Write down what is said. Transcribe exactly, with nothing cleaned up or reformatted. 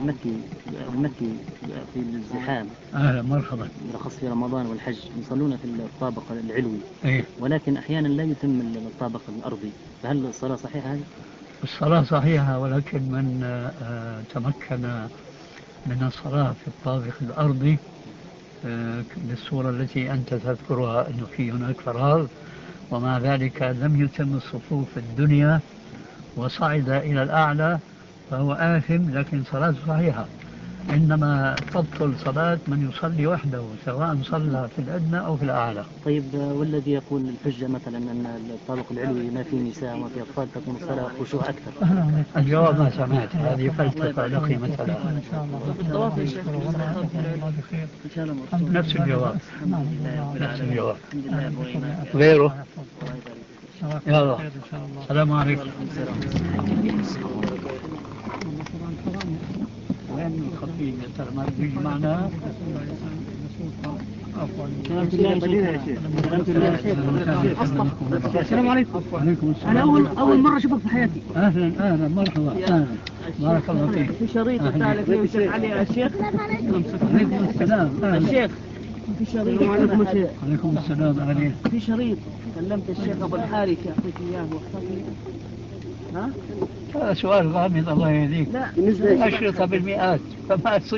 المكي المكي في الزحام أهلا مرحبا، بالأخص في رمضان والحج يصلون في الطابق العلوي إيه؟ ولكن أحيانا لا يتم الطابق الأرضي، فهل الصلاة صحيحة هذه؟ الصلاة صحيحة، ولكن من آه، تمكن من الصلاة في الطابق الأرضي آه، بالصورة التي أنت تذكرها أنه في هناك فراغ ومع ذلك لم يتم الصفوف الدنيا وصعد إلى الأعلى، فهو آثم لكن صلاة صحيحة. إنما تبطل صلاة من يصلي وحده سواء صلى في الأدنى أو في الأعلى. طيب والذي يقول الحجة مثلا أن الطابق العلوي ما فيه نساء وما فيه أطفال تكون الصلاة خشوع أكثر؟ الجواب ما سمعت، هذه فلسفة لا قيمة لها. إن شاء الله نفس الجواب، نفس الجواب غيره. يلا السلام عليكم. وين الخطيب يا ترى ما بيجي معنا؟ السلام عليكم. وعليكم السلام. أنا أول أول مرة أشوفك في حياتي. أهلا أهلا مرحبا أهلا بارك الله فيك. في شريط بتاعك فيه الشيخ علي يا شيخ. عليكم السلام أهلا. الشيخ في شريط. وعليكم السلام. عليكم السلام عليكم. في شريط كلمت الشيخ أبو الحارث يعطيك إياه واختفي. ها؟ هذا سؤال غامض الله يهديك. لا أشرطة بالمئات فما